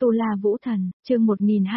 Tu La Vũ Thần, chương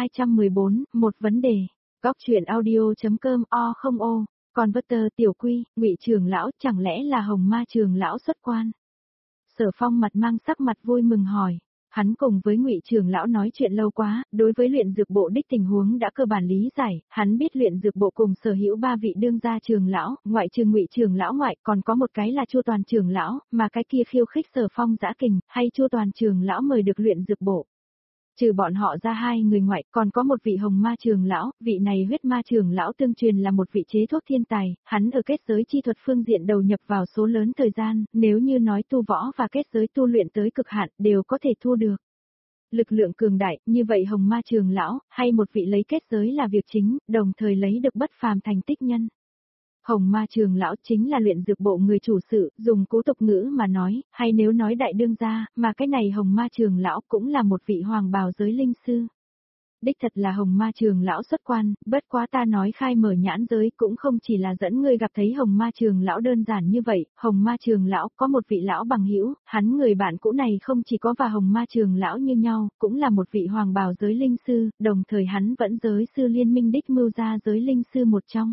1214, một vấn đề. Góc truyện audio.com o không ô, Converter tiểu quy, Ngụy trưởng lão chẳng lẽ là Hồng Ma trưởng lão xuất quan? Sở Phong mặt mang sắc mặt vui mừng hỏi. Hắn cùng với Ngụy trưởng lão nói chuyện lâu quá, đối với luyện dược bộ đích tình huống đã cơ bản lý giải, hắn biết luyện dược bộ cùng sở hữu 3 vị đương gia trưởng lão, ngoại trừ Ngụy trưởng lão ngoại, còn có một cái là Chu Toàn trưởng lão, mà cái kia khiêu khích Sở Phong dã kình, hay Chu Toàn trưởng lão mời được luyện dược bộ. Trừ bọn họ ra 2 người ngoại, còn có một vị Hồng Ma trưởng lão, vị này huyết ma trưởng lão tương truyền là một vị chế thuốc thiên tài, hắn ở kết giới chi thuật phương diện đầu nhập vào số lớn thời gian, nếu như nói tu võ và kết giới tu luyện tới cực hạn đều có thể thu được. Lực lượng cường đại, như vậy Hồng Ma trưởng lão, hay một vị lấy kết giới là việc chính, đồng thời lấy được bất phàm thành tích nhân. Hồng Ma trưởng lão chính là luyện dược bộ người chủ sự, dùng cố tục ngữ mà nói, hay nếu nói đại đương gia, mà cái này Hồng Ma trưởng lão cũng là một vị hoàng bào giới linh sư. Đích thật là Hồng Ma trưởng lão xuất quan, bất quá ta nói khai mở nhãn giới cũng không chỉ là dẫn ngươi gặp thấy Hồng Ma trưởng lão đơn giản như vậy, Hồng Ma trưởng lão có một vị lão bằng hữu, hắn người bạn cũ này không chỉ có và Hồng Ma trưởng lão như nhau, cũng là một vị hoàng bào giới linh sư, đồng thời hắn vẫn giới sư liên minh đích mưu ra giới linh sư một trong.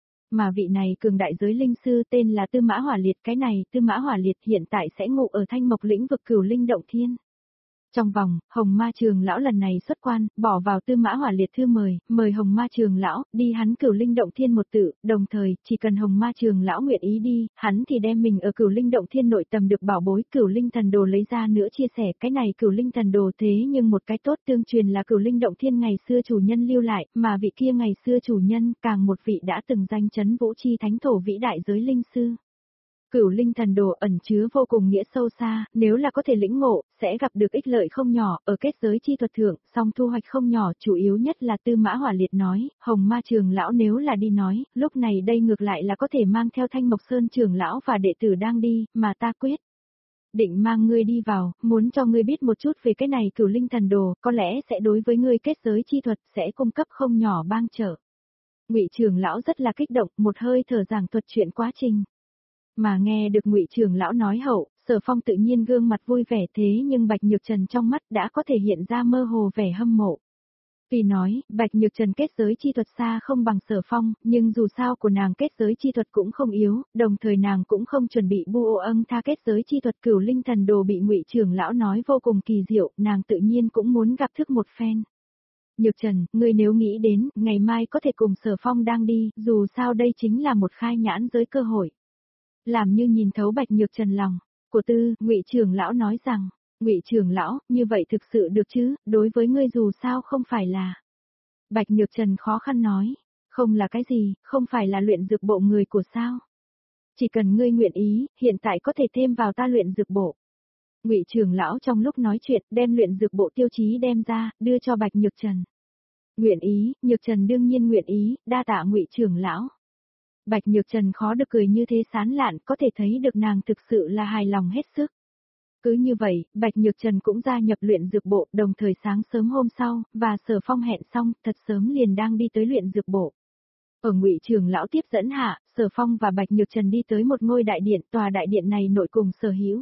Mà vị này cường đại giới linh sư tên là Tư Mã Hỏa Liệt, cái này Tư Mã Hỏa Liệt hiện tại sẽ ngụ ở Thanh Mộc lĩnh vực Cửu Linh Động Thiên. Trong vòng, Hồng Ma trưởng lão lần này xuất quan, bỏ vào Tư Mã Hỏa Liệt thư mời Hồng Ma trưởng lão đi hắn Cửu Linh Động Thiên một tự, đồng thời, chỉ cần Hồng Ma trưởng lão nguyện ý đi, hắn thì đem mình ở Cửu Linh Động Thiên nội tầm được bảo bối Cửu Linh Thần Đồ lấy ra nữa chia sẻ, cái này Cửu Linh Thần Đồ thế nhưng một cái tốt tương truyền là Cửu Linh Động Thiên ngày xưa chủ nhân lưu lại, mà vị kia ngày xưa chủ nhân, càng một vị đã từng danh chấn vũ chi thánh thổ vĩ đại giới linh sư. Cửu Linh Thần Đồ ẩn chứa vô cùng nghĩa sâu xa, nếu là có thể lĩnh ngộ, sẽ gặp được ích lợi không nhỏ, ở kết giới chi thuật thượng, song thu hoạch không nhỏ, chủ yếu nhất là Tư Mã Hỏa Liệt nói, Hồng Ma trưởng lão nếu là đi nói, lúc này đây ngược lại là có thể mang theo Thanh Mộc Sơn trưởng lão và đệ tử đang đi, mà ta quyết định mang ngươi đi vào, muốn cho ngươi biết một chút về cái này Cửu Linh Thần Đồ, có lẽ sẽ đối với ngươi kết giới chi thuật sẽ cung cấp không nhỏ bang trợ. Ngụy trưởng lão rất là kích động, một hơi thở giảng thuật chuyện quá trình. Mà nghe được Ngụy trưởng lão nói hậu, Sở Phong tự nhiên gương mặt vui vẻ thế nhưng Bạch Nhược Trần trong mắt đã có thể hiện ra mơ hồ vẻ hâm mộ. Vì nói, Bạch Nhược Trần kết giới chi thuật xa không bằng Sở Phong, nhưng dù sao của nàng kết giới chi thuật cũng không yếu, đồng thời nàng cũng không chuẩn bị bu ô âng tha kết giới chi thuật Cửu Linh Thần Đồ bị Ngụy trưởng lão nói vô cùng kỳ diệu, nàng tự nhiên cũng muốn gặp thức một phen. Nhược Trần, ngươi nếu nghĩ đến, ngày mai có thể cùng Sở Phong đang đi, dù sao đây chính là một khai nhãn giới cơ hội. Làm như nhìn thấu Bạch Nhược Trần lòng của Ngụy trưởng lão nói rằng, Ngụy trưởng lão, như vậy thực sự được chứ, đối với ngươi dù sao không phải là. Bạch Nhược Trần khó khăn nói, không là cái gì, không phải là luyện dược bộ người của sao. Chỉ cần ngươi nguyện ý, hiện tại có thể thêm vào ta luyện dược bộ. Ngụy trưởng lão trong lúc nói chuyện, đem luyện dược bộ tiêu chí đem ra, đưa cho Bạch Nhược Trần. Nguyện ý, Nhược Trần đương nhiên nguyện ý, đa tạ Ngụy trưởng lão. Bạch Nhược Trần khó được cười như thế sán lạn, có thể thấy được nàng thực sự là hài lòng hết sức. Cứ như vậy, Bạch Nhược Trần cũng gia nhập luyện dược bộ, đồng thời sáng sớm hôm sau, và Sở Phong hẹn xong, thật sớm liền đang đi tới luyện dược bộ. Ở Ngụy trưởng lão tiếp dẫn hạ, Sở Phong và Bạch Nhược Trần đi tới một ngôi đại điện, tòa đại điện này nội cùng sở hữu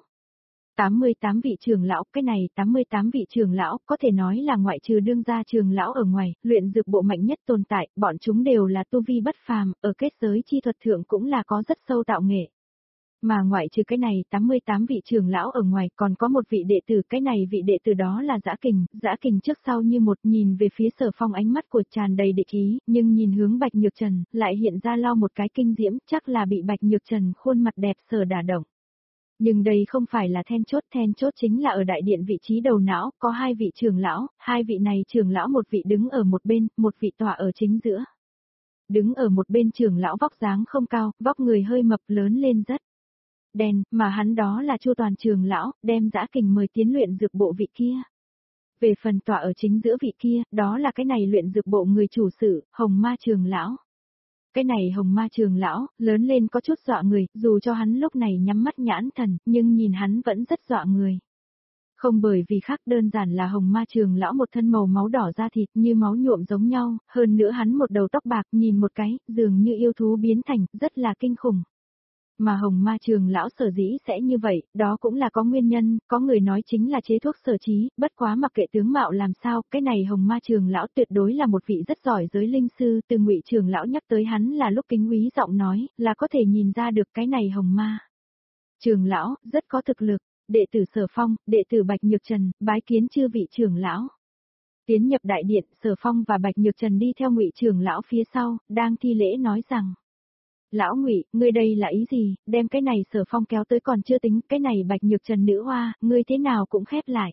88 vị trưởng lão, cái này 88 vị trưởng lão, có thể nói là ngoại trừ đương gia trưởng lão ở ngoài, luyện dược bộ mạnh nhất tồn tại, bọn chúng đều là tu vi bất phàm, ở kết giới chi thuật thượng cũng là có rất sâu tạo nghệ. Mà ngoại trừ cái này 88 vị trưởng lão ở ngoài còn có một vị đệ tử, cái này vị đệ tử đó là Dã Kình trước sau như một, nhìn về phía Sở Phong ánh mắt của tràn đầy địch ý, nhưng nhìn hướng Bạch Nhược Trần, lại hiện ra lo một cái kinh diễm, chắc là bị Bạch Nhược Trần khuôn mặt đẹp sở đả động. Nhưng đây không phải là then chốt chính là ở đại điện vị trí đầu não, có 2 vị trưởng lão, 2 vị này trưởng lão một vị đứng ở một bên, một vị tọa ở chính giữa. Đứng ở một bên trưởng lão vóc dáng không cao, vóc người hơi mập lớn lên rất đen, mà hắn đó là Chu Toàn trưởng lão, đem Dã Kình mời tiến luyện dược bộ vị kia. Về phần tọa ở chính giữa vị kia, đó là cái này luyện dược bộ người chủ sự, Hồng Ma trưởng lão. Cái này Hồng Ma trưởng lão, lớn lên có chút dọa người, dù cho hắn lúc này nhắm mắt nhãn thần, nhưng nhìn hắn vẫn rất dọa người. Không bởi vì khác, đơn giản là Hồng Ma trưởng lão một thân màu máu đỏ da thịt như máu nhuộm giống nhau, hơn nữa hắn một đầu tóc bạc nhìn một cái, dường như yêu thú biến thành, rất là kinh khủng. Mà Hồng Ma trường lão sở dĩ sẽ như vậy, đó cũng là có nguyên nhân, có người nói chính là chế thuốc Sở Chí, bất quá mặc kệ tướng mạo làm sao, cái này Hồng Ma trường lão tuyệt đối là một vị rất giỏi giới linh sư, từ Ngụy trường lão nhắc tới hắn là lúc kính úy giọng nói, là có thể nhìn ra được cái này Hồng Ma trường lão rất có thực lực. Đệ tử Sở Phong, đệ tử Bạch Nhược Trần, bái kiến chư vị trưởng lão. Tiến nhập đại điện, Sở Phong và Bạch Nhược Trần đi theo Ngụy trưởng lão phía sau, đang thi lễ nói rằng: "Lão Ngụy, ngươi đây là ý gì, đem cái này Sở Phong kéo tới còn chưa tính, cái này Bạch Nhược Trần nữ hoa, ngươi thế nào cũng khép lại.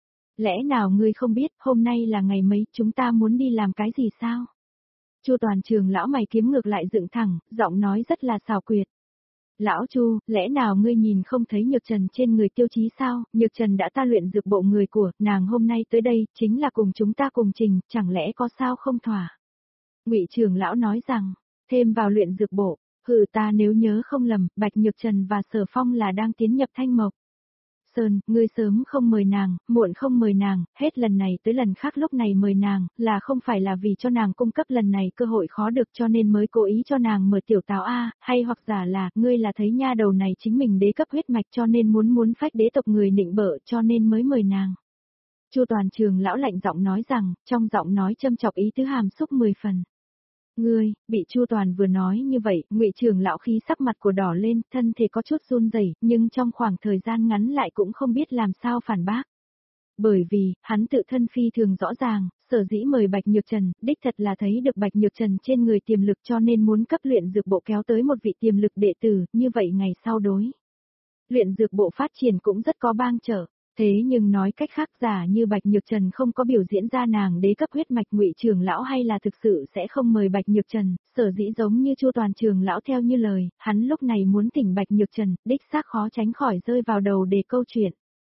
Lẽ nào ngươi không biết, hôm nay là ngày mấy, chúng ta muốn đi làm cái gì sao?" Chu Toàn trưởng lão mày kiếm ngược lại dựng thẳng, giọng nói rất là xảo quyệt. "Lão Chu, lẽ nào ngươi nhìn không thấy Nhược Trần trên người Tiêu Chí sao? Nhược Trần đã ta luyện dược bộ người của, nàng hôm nay tới đây, chính là cùng chúng ta cùng trình, chẳng lẽ có sao không thỏa?" Ngụy trưởng lão nói rằng, thêm vào luyện dược bộ, ta nếu nhớ không lầm, Bạch Nhược Trần và Sở Phong là đang tiến nhập Thanh Mộc Sơn, ngươi sớm không mời nàng, muộn không mời nàng, hết lần này tới lần khác lúc này mời nàng, là không phải là vì cho nàng cung cấp lần này cơ hội khó được cho nên mới cố ý cho nàng mở tiểu táo A, hay hoặc giả là, ngươi là thấy nha đầu này chính mình đế cấp huyết mạch cho nên muốn phách đế tộc người nịnh bợ cho nên mới mời nàng. Chu Toàn trường lão lạnh giọng nói rằng, trong giọng nói châm chọc ý tứ hàm xúc 10 phần. Ngươi, bị Chu Toàn vừa nói như vậy, Ngụy trưởng lão khí sắc mặt của đỏ lên, thân thể có chút run rẩy, nhưng trong khoảng thời gian ngắn lại cũng không biết làm sao phản bác. Bởi vì, hắn tự thân phi thường rõ ràng, sở dĩ mời Bạch Nhược Trần, đích thật là thấy được Bạch Nhược Trần trên người tiềm lực cho nên muốn cấp luyện dược bộ kéo tới một vị tiềm lực đệ tử, như vậy ngày sau đối. Luyện dược bộ phát triển cũng rất có bang trở. Thế nhưng nói cách khác giả như Bạch Nhược Trần không có biểu diễn ra nàng đế cấp huyết mạch Ngụy trưởng lão hay là thực sự sẽ không mời Bạch Nhược Trần, sở dĩ giống như Chu Toàn trường lão theo như lời, hắn lúc này muốn tỉnh Bạch Nhược Trần, đích xác khó tránh khỏi rơi vào đầu đề câu chuyện.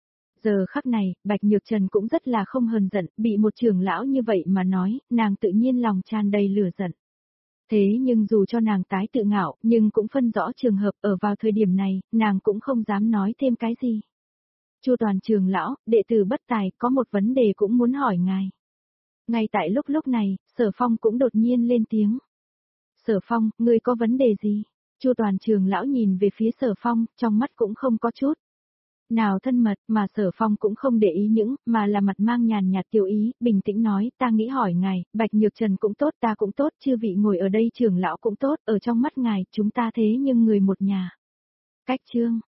Giờ khắc này, Bạch Nhược Trần cũng rất là không hờn giận, bị một trưởng lão như vậy mà nói, nàng tự nhiên lòng tràn đầy lửa giận. Thế nhưng dù cho nàng tái tự ngạo, nhưng cũng phân rõ trường hợp ở vào thời điểm này, nàng cũng không dám nói thêm cái gì. Chu Toàn trường lão, đệ tử bất tài, có một vấn đề cũng muốn hỏi ngài. Ngay tại lúc này, Sở Phong cũng đột nhiên lên tiếng. Sở Phong, ngươi có vấn đề gì? Chu Toàn trường lão nhìn về phía Sở Phong, trong mắt cũng không có chút nào thân mật, mà Sở Phong cũng không để ý những, mà là mặt mang nhàn nhạt tiểu ý, bình tĩnh nói, ta nghĩ hỏi ngài, Bạch Nhược Trần cũng tốt, ta cũng tốt, chư vị ngồi ở đây trưởng lão cũng tốt, ở trong mắt ngài, chúng ta thế nhưng người một nhà. Cách chương